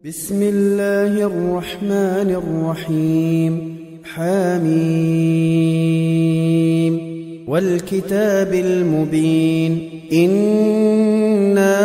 بسم الله الرحمن الرحيم. حميم والكتاب المبين. إنا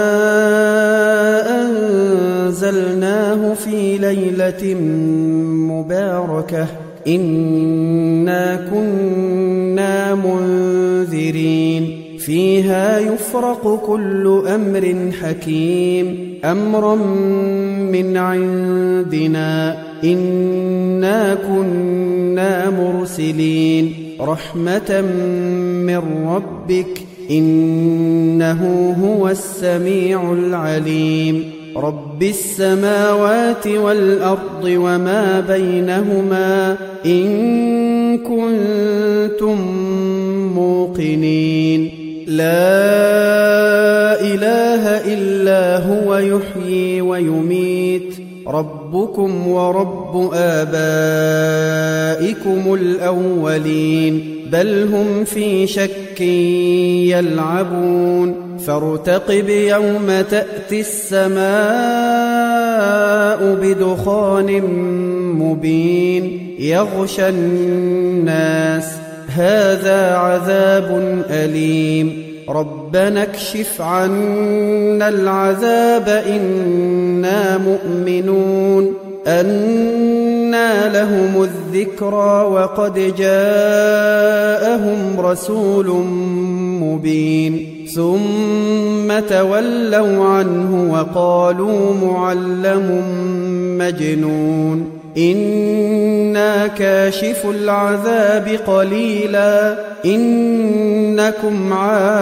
أنزلناه في ليلة مباركة إنا كنا منذرين فيها يفرق كل أمر حكيم أمرا من عندنا إنا كنا مرسلين رحمة من ربك إنه هو السميع العليم رب السماوات والأرض وما بينهما إن كنتم موقنين لا إله إلا هو يحيي ويميت ربكم ورب آبائكم الأولين بل هم في شك يلعبون فارتقب يوم تأتي السماء بدخان مبين يغشى الناس هذا عذاب أليم ربنا اكشف عنا العذاب إنا مؤمنون أنى لهم الذكرى وقد جاءهم رسول مبين ثم تولوا عنه وقالوا معلم مجنون إنا كاشف العذاب قليلا إنكم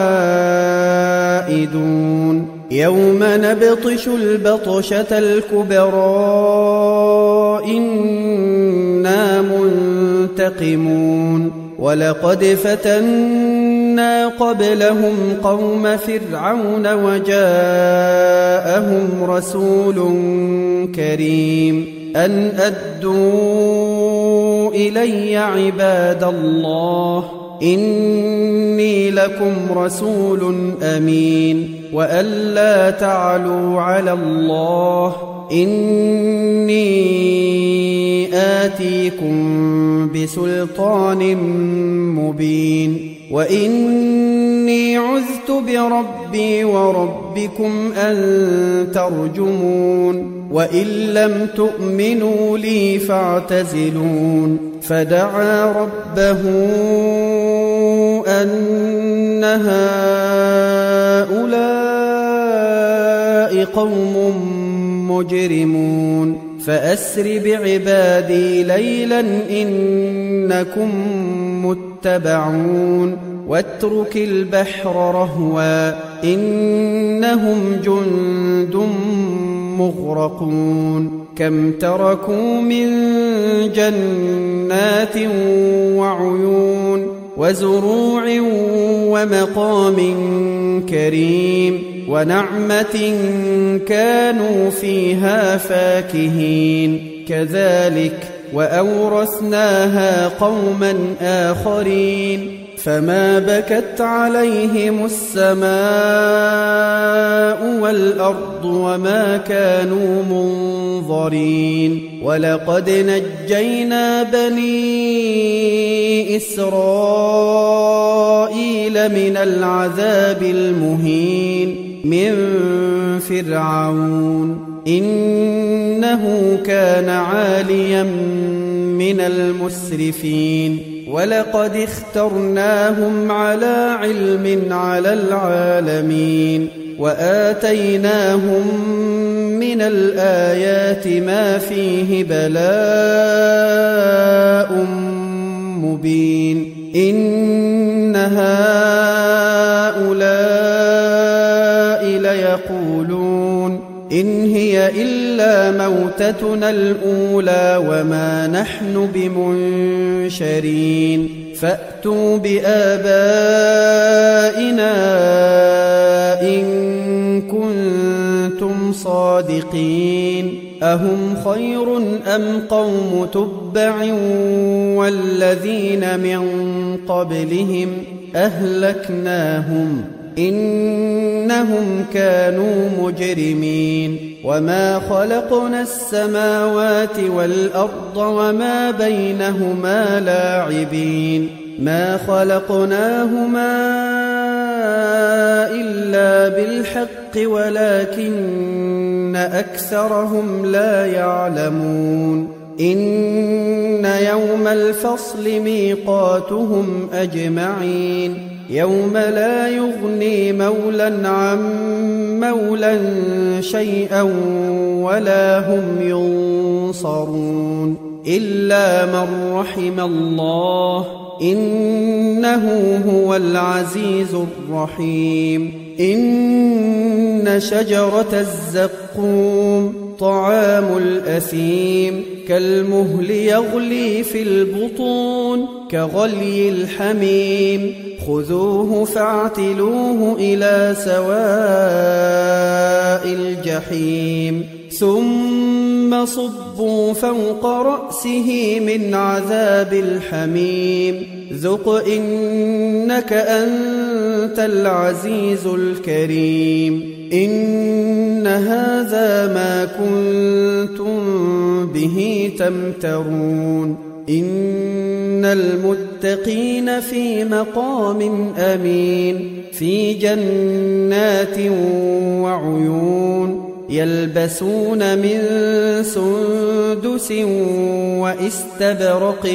عائدون يوم نبطش البطشة الكبرى إنا منتقمون ولقد فتنا قبلهم قوم فرعون وجاءهم رسول كريم أن أدوا إلي عباد الله إني لكم رسول أمين وأن لا تعلوا على الله إني آتيكم بسلطان مبين وإني عذت بربي وربكم أن ترجمون وإن لم تؤمنوا لي فاعتزلون فدعا ربه أن هؤلاء قوم مجرمون فأسر بعبادي ليلا إنكم متبعون واترك البحر رهوا إنهم جند مغرقون كم تركوا من جنات وعيون وزروع ومقام كريم ونعمة كانوا فيها فاكهين كذلك وأورثناها قوما آخرين فما بكت عليهم السماء والأرض وما كانوا منظرين ولقد نجينا بني إسرائيل من العذاب المهين من فرعون إنه كان عاليا من المسرفين ولقد اخترناهم على علم على العالمين وآتيناهم من الآيات ما فيه بلاء مبين إن هؤلاء ليقولون إن هي إلا موتتنا الأولى وما نحن بمنشرين فأتوا بآبائنا إن كنتم صادقين أهم خير أم قوم تبع والذين من قبلهم أهلكناهم إنهم كانوا مجرمين وما خلقنا السماوات والأرض وما بينهما لاعبين ما خلقناهما إلا بالحق ولكن أكثرهم لا يعلمون إن يوم الفصل ميقاتهم أجمعين يوم لا يغني مولى عن مولى شيئا ولا هم ينصرون إلا من رحم الله إنه هو العزيز الرحيم إن شجرة الزقوم طعام الأثيم كالمهل يغلي في البطون كغلي الحميم خذوه فاعتلوه إلى سواء الجحيم ثم صبوا فوق رأسه من عذاب الحميم ذق إنك أنت العزيز الكريم إن هذا ما كنتم به تمترون إن المتقين في مقام أمين في جنات وعيون يلبسون من سندس وإستبرق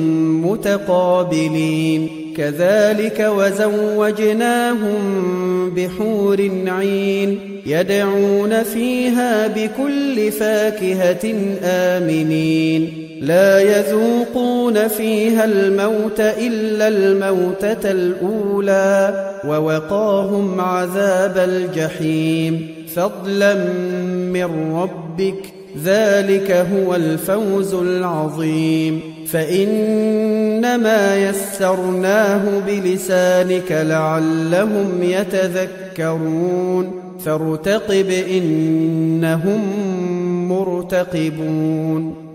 متقابلين كذلك وزوجناهم بحور عين يدعون فيها بكل فاكهة آمنين لا يذوقون فيها الموت إلا الموتة الأولى ووقاهم عذاب الجحيم فضلا من ربك ذلك هو الفوز العظيم فإنما يسرناه بلسانك لعلهم يتذكرون فارتقب إنهم مرتقبون